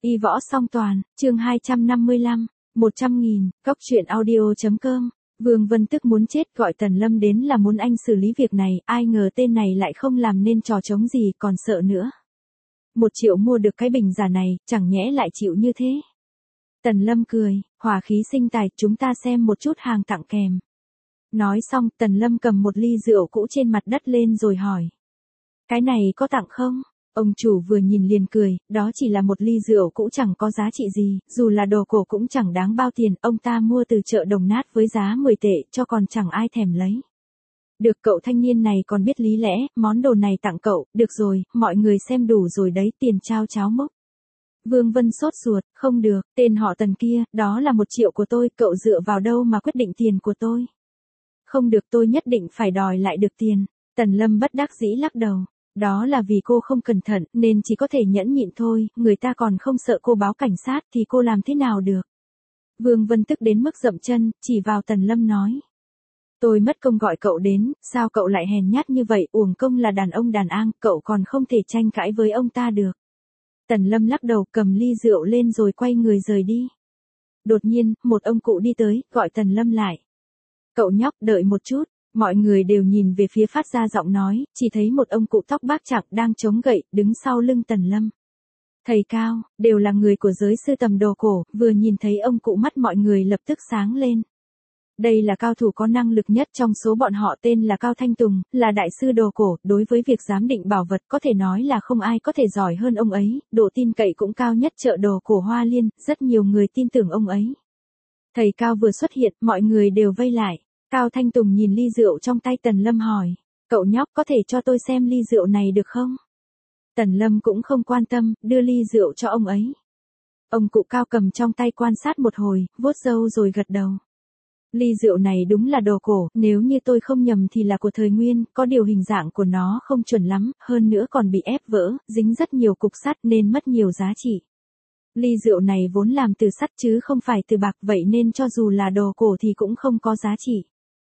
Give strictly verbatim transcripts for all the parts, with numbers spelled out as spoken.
Y võ song toàn, chương hai trăm năm mươi lăm, một trăm nghìn, cóc truyện audio.com. Vương Vân tức muốn chết, gọi Tần Lâm đến là muốn anh xử lý việc này, ai ngờ tên này lại không làm nên trò trống gì, còn sợ nữa. Một triệu mua được cái bình giả này, chẳng nhẽ lại chịu như thế. Tần Lâm cười, hòa khí sinh tài, chúng ta xem một chút hàng tặng kèm. Nói xong, Tần Lâm cầm một ly rượu cũ trên mặt đất lên rồi hỏi. Cái này có tặng không? Ông chủ vừa nhìn liền cười, đó chỉ là một ly rượu cũ chẳng có giá trị gì, dù là đồ cổ cũng chẳng đáng bao tiền, ông ta mua từ chợ Đồng Nát với giá mười tệ, cho còn chẳng ai thèm lấy. Được, cậu thanh niên này còn biết lý lẽ, món đồ này tặng cậu, được rồi, mọi người xem đủ rồi đấy, tiền trao cháo mốc. Vương Vân sốt ruột, không được, tên họ Tần kia, đó là một triệu của tôi, cậu dựa vào đâu mà quyết định tiền của tôi? Không được, tôi nhất định phải đòi lại được tiền. Tần Lâm bất đắc dĩ lắc đầu. Đó là vì cô không cẩn thận, nên chỉ có thể nhẫn nhịn thôi, người ta còn không sợ cô báo cảnh sát thì cô làm thế nào được. Vương Vân tức đến mức dậm chân, chỉ vào Tần Lâm nói. Tôi mất công gọi cậu đến, sao cậu lại hèn nhát như vậy, uổng công là đàn ông đàn an, cậu còn không thể tranh cãi với ông ta được. Tần Lâm lắc đầu, cầm ly rượu lên rồi quay người rời đi. Đột nhiên, một ông cụ đi tới, gọi Tần Lâm lại. Cậu nhóc, đợi một chút. Mọi người đều nhìn về phía phát ra giọng nói, chỉ thấy một ông cụ tóc bạc trạc đang chống gậy, đứng sau lưng Tần Lâm. Thầy Cao, đều là người của giới sưu tầm đồ cổ, vừa nhìn thấy ông cụ mắt mọi người lập tức sáng lên. Đây là cao thủ có năng lực nhất trong số bọn họ, tên là Cao Thanh Tùng, là đại sư đồ cổ, đối với việc giám định bảo vật có thể nói là không ai có thể giỏi hơn ông ấy, độ tin cậy cũng cao nhất chợ đồ cổ Hoa Liên, rất nhiều người tin tưởng ông ấy. Thầy Cao vừa xuất hiện, mọi người đều vây lại. Cao Thanh Tùng nhìn ly rượu trong tay Tần Lâm hỏi, cậu nhóc có thể cho tôi xem ly rượu này được không? Tần Lâm cũng không quan tâm, đưa ly rượu cho ông ấy. Ông cụ Cao cầm trong tay quan sát một hồi, vuốt râu rồi gật đầu. Ly rượu này đúng là đồ cổ, nếu như tôi không nhầm thì là của thời Nguyên, có điều hình dạng của nó không chuẩn lắm, hơn nữa còn bị ép vỡ, dính rất nhiều cục sắt nên mất nhiều giá trị. Ly rượu này vốn làm từ sắt chứ không phải từ bạc, vậy nên cho dù là đồ cổ thì cũng không có giá trị.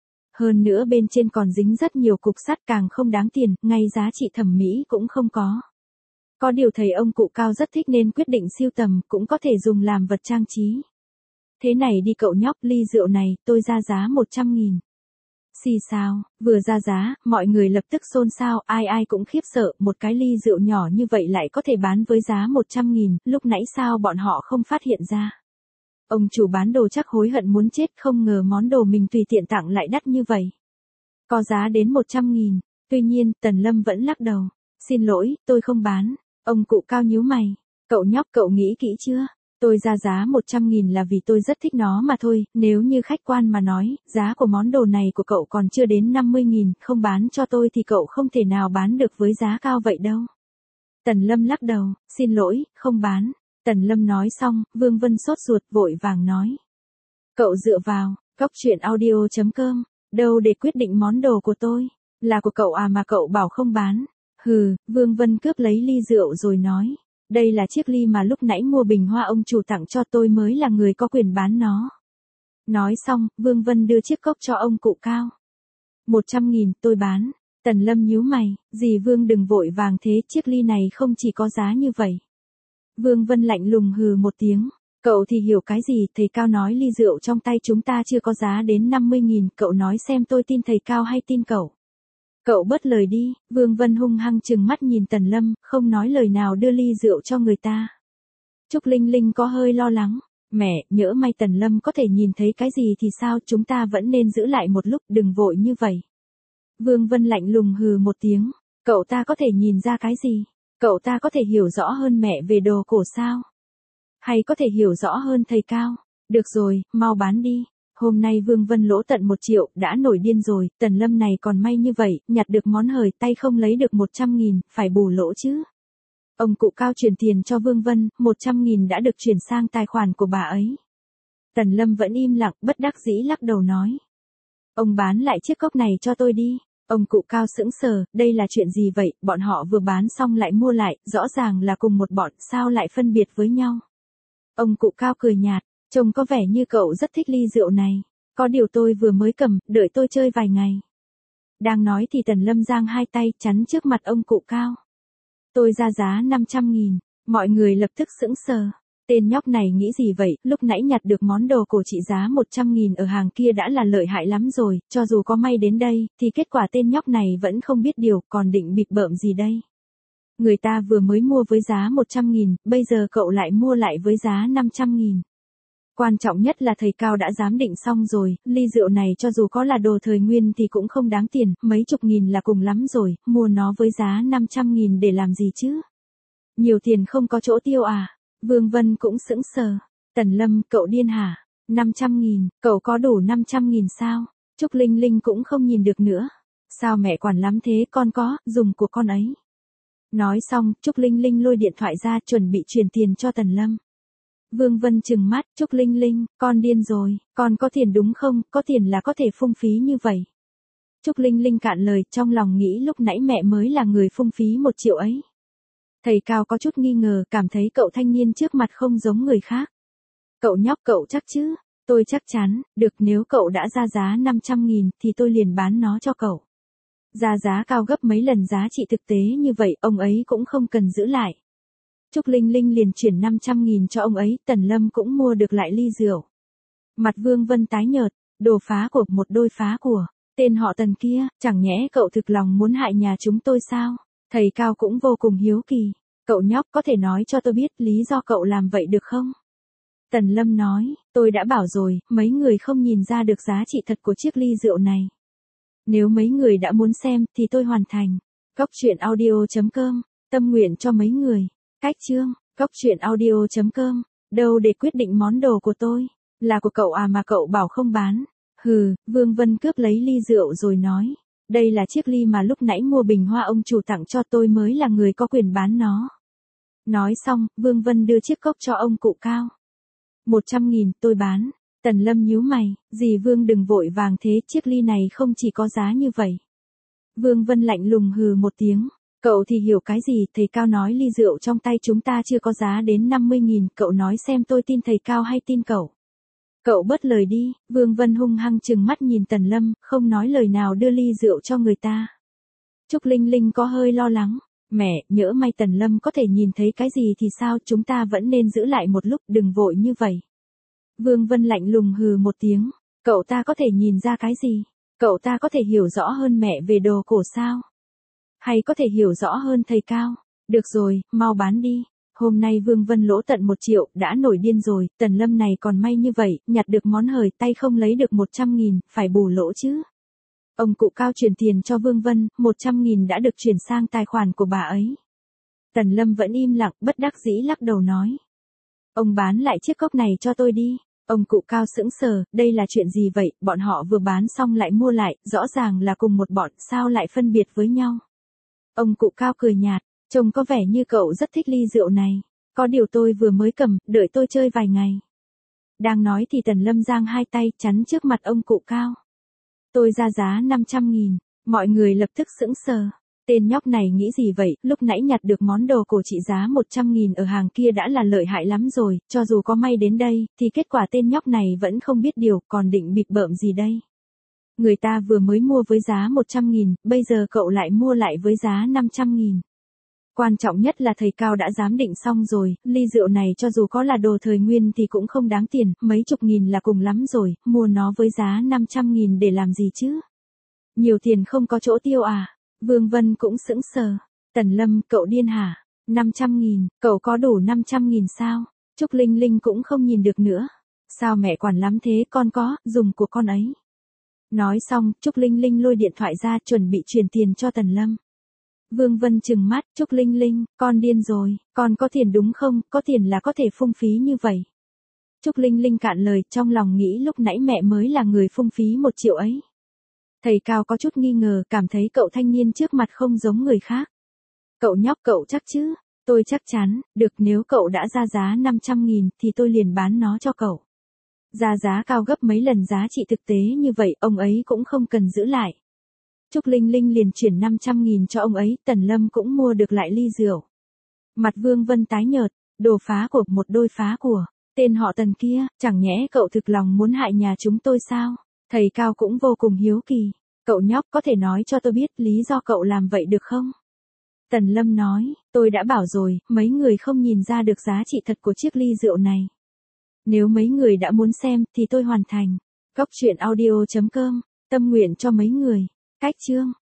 Hơn nữa bên trên còn dính rất nhiều cục sắt, càng không đáng tiền, ngay giá trị thẩm mỹ cũng không có. Có điều thầy ông cụ Cao rất thích nên quyết định sưu tầm, cũng có thể dùng làm vật trang trí. Thế này đi cậu nhóc, ly rượu này, tôi ra giá một trăm nghìn. Xì sao, vừa ra giá, mọi người lập tức xôn xao, ai ai cũng khiếp sợ, một cái ly rượu nhỏ như vậy lại có thể bán với giá một trăm nghìn, lúc nãy sao bọn họ không phát hiện ra. Ông chủ bán đồ chắc hối hận muốn chết, không ngờ món đồ mình tùy tiện tặng lại đắt như vậy. Có giá đến một trăm nghìn, tuy nhiên, Tần Lâm vẫn lắc đầu. Xin lỗi, tôi không bán. Ông cụ Cao nhíu mày. Cậu nhóc, cậu nghĩ kỹ chưa? Tôi ra giá một trăm nghìn là vì tôi rất thích nó mà thôi, nếu như khách quan mà nói, giá của món đồ này của cậu còn chưa đến năm mươi nghìn, không bán cho tôi thì cậu không thể nào bán được với giá cao vậy đâu. Tần Lâm lắc đầu, xin lỗi, không bán. Tần Lâm nói xong, Vương Vân sốt ruột vội vàng nói. Cậu dựa vào, cóc truyện audio.com, đâu để quyết định món đồ của tôi, là của cậu à mà cậu bảo không bán. Hừ, Vương Vân cướp lấy ly rượu rồi nói. Đây là chiếc ly mà lúc nãy mua bình hoa ông chủ tặng cho tôi, mới là người có quyền bán nó. Nói xong, Vương Vân đưa chiếc cốc cho ông cụ Cao. Một trăm nghìn, tôi bán. Tần Lâm nhíu mày, dì Vương đừng vội vàng thế, chiếc ly này không chỉ có giá như vậy. Vương Vân lạnh lùng hừ một tiếng. Cậu thì hiểu cái gì, thầy Cao nói ly rượu trong tay chúng ta chưa có giá đến năm mươi nghìn, cậu nói xem tôi tin thầy Cao hay tin cậu. Cậu bớt lời đi, Vương Vân hung hăng trừng mắt nhìn Tần Lâm, không nói lời nào đưa ly rượu cho người ta. Trúc Linh Linh có hơi lo lắng. Mẹ, nhỡ may Tần Lâm có thể nhìn thấy cái gì thì sao, chúng ta vẫn nên giữ lại một lúc, đừng vội như vậy. Vương Vân lạnh lùng hừ một tiếng, cậu ta có thể nhìn ra cái gì? Cậu ta có thể hiểu rõ hơn mẹ về đồ cổ sao? Hay có thể hiểu rõ hơn thầy Cao? Được rồi, mau bán đi. Hôm nay Vương Vân lỗ tận một triệu, đã nổi điên rồi, Tần Lâm này còn may như vậy, nhặt được món hời, tay không lấy được một trăm nghìn, phải bù lỗ chứ. Ông cụ Cao chuyển tiền cho Vương Vân, một trăm nghìn đã được chuyển sang tài khoản của bà ấy. Tần Lâm vẫn im lặng, bất đắc dĩ lắc đầu nói. Ông bán lại chiếc cốc này cho tôi đi. Ông cụ Cao sững sờ, đây là chuyện gì vậy, bọn họ vừa bán xong lại mua lại, rõ ràng là cùng một bọn, sao lại phân biệt với nhau. Ông cụ Cao cười nhạt, trông có vẻ như cậu rất thích ly rượu này, có điều tôi vừa mới cầm, đợi tôi chơi vài ngày. Đang nói thì Tần Lâm giang hai tay chắn trước mặt ông cụ Cao. Tôi ra giá năm trăm nghìn, mọi người lập tức sững sờ. Tên nhóc này nghĩ gì vậy, lúc nãy nhặt được món đồ cổ trị giá một trăm nghìn ở hàng kia đã là lợi hại lắm rồi, cho dù có may đến đây, thì kết quả tên nhóc này vẫn không biết điều, còn định bịp bợm gì đây. Người ta vừa mới mua với giá một trăm nghìn, bây giờ cậu lại mua lại với giá năm trăm nghìn. Quan trọng nhất là thầy Cao đã giám định xong rồi, ly rượu này cho dù có là đồ thời nguyên thì cũng không đáng tiền, mấy chục nghìn là cùng lắm rồi, mua nó với giá năm trăm nghìn để làm gì chứ? Nhiều tiền không có chỗ tiêu à? Vương Vân cũng sững sờ. Tần Lâm, cậu điên hả? năm trăm nghìn, cậu có đủ năm trăm nghìn sao? Trúc Linh Linh cũng không nhìn được nữa. Sao mẹ quản lắm thế, con có, dùng của con ấy. Nói xong, Trúc Linh Linh lôi điện thoại ra chuẩn bị truyền tiền cho Tần Lâm. Vương Vân trừng mắt, Trúc Linh Linh, con điên rồi, con có tiền đúng không, có tiền là có thể phung phí như vậy. Trúc Linh Linh cạn lời, trong lòng nghĩ lúc nãy mẹ mới là người phung phí một triệu ấy. Thầy Cao có chút nghi ngờ, cảm thấy cậu thanh niên trước mặt không giống người khác. Cậu nhóc, cậu chắc chứ? Tôi chắc chắn, được, nếu cậu đã ra giá năm trăm nghìn thì tôi liền bán nó cho cậu. Ra giá cao gấp mấy lần giá trị thực tế như vậy, ông ấy cũng không cần giữ lại. Trúc Linh Linh liền chuyển năm trăm nghìn cho ông ấy, Tần Lâm cũng mua được lại ly rượu. Mặt Vương Vân tái nhợt, đồ phá của, một đôi phá của, tên họ Tần kia, chẳng nhẽ cậu thực lòng muốn hại nhà chúng tôi sao? Thầy Cao cũng vô cùng hiếu kỳ, cậu nhóc có thể nói cho tôi biết lý do cậu làm vậy được không? Tần Lâm nói, tôi đã bảo rồi, mấy người không nhìn ra được giá trị thật của chiếc ly rượu này. Nếu mấy người đã muốn xem thì tôi hoàn thành. Cóc truyện audio chấm com, tâm nguyện cho mấy người. Cách chương, cóc truyện audio chấm com, đâu để quyết định món đồ của tôi, là của cậu à mà cậu bảo không bán. Hừ, Vương Vân cướp lấy ly rượu rồi nói, đây là chiếc ly mà lúc nãy mua bình hoa ông chủ tặng cho tôi mới là người có quyền bán nó. Nói xong, Vương Vân đưa chiếc cốc cho ông cụ Cao. một trăm nghìn, tôi bán. Tần Lâm nhíu mày, dì Vương đừng vội vàng thế, chiếc ly này không chỉ có giá như vậy. Vương Vân lạnh lùng hừ một tiếng. Cậu thì hiểu cái gì, thầy Cao nói ly rượu trong tay chúng ta chưa có giá đến năm mươi nghìn, cậu nói xem tôi tin thầy Cao hay tin cậu. Cậu bớt lời đi, Vương Vân hung hăng trừng mắt nhìn Tần Lâm, không nói lời nào đưa ly rượu cho người ta. Trúc Linh Linh có hơi lo lắng, mẹ, nhỡ may Tần Lâm có thể nhìn thấy cái gì thì sao, chúng ta vẫn nên giữ lại một lúc, đừng vội như vậy. Vương Vân lạnh lùng hừ một tiếng, cậu ta có thể nhìn ra cái gì, cậu ta có thể hiểu rõ hơn mẹ về đồ cổ sao? Hay có thể hiểu rõ hơn thầy Cao? Được rồi, mau bán đi. Hôm nay Vương Vân lỗ tận một triệu, đã nổi điên rồi, Tần Lâm này còn may như vậy, nhặt được món hời, tay không lấy được một trăm nghìn, phải bù lỗ chứ. Ông cụ Cao chuyển tiền cho Vương Vân, một trăm nghìn đã được chuyển sang tài khoản của bà ấy. Tần Lâm vẫn im lặng, bất đắc dĩ lắc đầu nói. Ông bán lại chiếc cốc này cho tôi đi. Ông cụ Cao sững sờ, đây là chuyện gì vậy, bọn họ vừa bán xong lại mua lại, rõ ràng là cùng một bọn, sao lại phân biệt với nhau. Ông cụ Cao cười nhạt, trông có vẻ như cậu rất thích ly rượu này. Có điều tôi vừa mới cầm, đợi tôi chơi vài ngày. Đang nói thì Tần Lâm giang hai tay chắn trước mặt ông cụ Cao. Tôi ra giá năm trăm nghìn, mọi người lập tức sững sờ. Tên nhóc này nghĩ gì vậy, lúc nãy nhặt được món đồ cổ trị giá một trăm nghìn ở hàng kia đã là lợi hại lắm rồi, cho dù có may đến đây, thì kết quả tên nhóc này vẫn không biết điều, còn định bịp bợm gì đây. Người ta vừa mới mua với giá một trăm nghìn, bây giờ cậu lại mua lại với giá năm trăm nghìn. Quan trọng nhất là thầy Cao đã giám định xong rồi, ly rượu này cho dù có là đồ thời nguyên thì cũng không đáng tiền, mấy chục nghìn là cùng lắm rồi, mua nó với giá năm trăm nghìn để làm gì chứ? Nhiều tiền không có chỗ tiêu à? Vương Vân cũng sững sờ. Tần Lâm, cậu điên hả? năm trăm nghìn, cậu có đủ năm trăm nghìn sao? Trúc Linh Linh cũng không nhìn được nữa. Sao mẹ quản lắm thế, con có, dùng của con ấy. Nói xong, Trúc Linh Linh lôi điện thoại ra chuẩn bị truyền tiền cho Tần Lâm. Vương Vân trừng mắt, Trúc Linh Linh, con điên rồi, con có tiền đúng không, có tiền là có thể phung phí như vậy. Trúc Linh Linh cạn lời, trong lòng nghĩ lúc nãy mẹ mới là người phung phí một triệu ấy. Thầy Cao có chút nghi ngờ, cảm thấy cậu thanh niên trước mặt không giống người khác. Cậu nhóc, cậu chắc chứ? Tôi chắc chắn, được, nếu cậu đã ra giá năm trăm nghìn thì tôi liền bán nó cho cậu. Ra giá cao gấp mấy lần giá trị thực tế như vậy, ông ấy cũng không cần giữ lại. Trúc Linh Linh liền chuyển năm trăm nghìn cho ông ấy, Tần Lâm cũng mua được lại ly rượu. Mặt Vương Vân tái nhợt, đồ phá của, một đôi phá của, tên họ Tần kia, chẳng nhẽ cậu thực lòng muốn hại nhà chúng tôi sao? Thầy Cao cũng vô cùng hiếu kỳ, cậu nhóc có thể nói cho tôi biết lý do cậu làm vậy được không? Tần Lâm nói, tôi đã bảo rồi, mấy người không nhìn ra được giá trị thật của chiếc ly rượu này. Nếu mấy người đã muốn xem, thì tôi hoàn thành. Cốc truyện audio chấm com, tâm nguyện cho mấy người. Cách chương.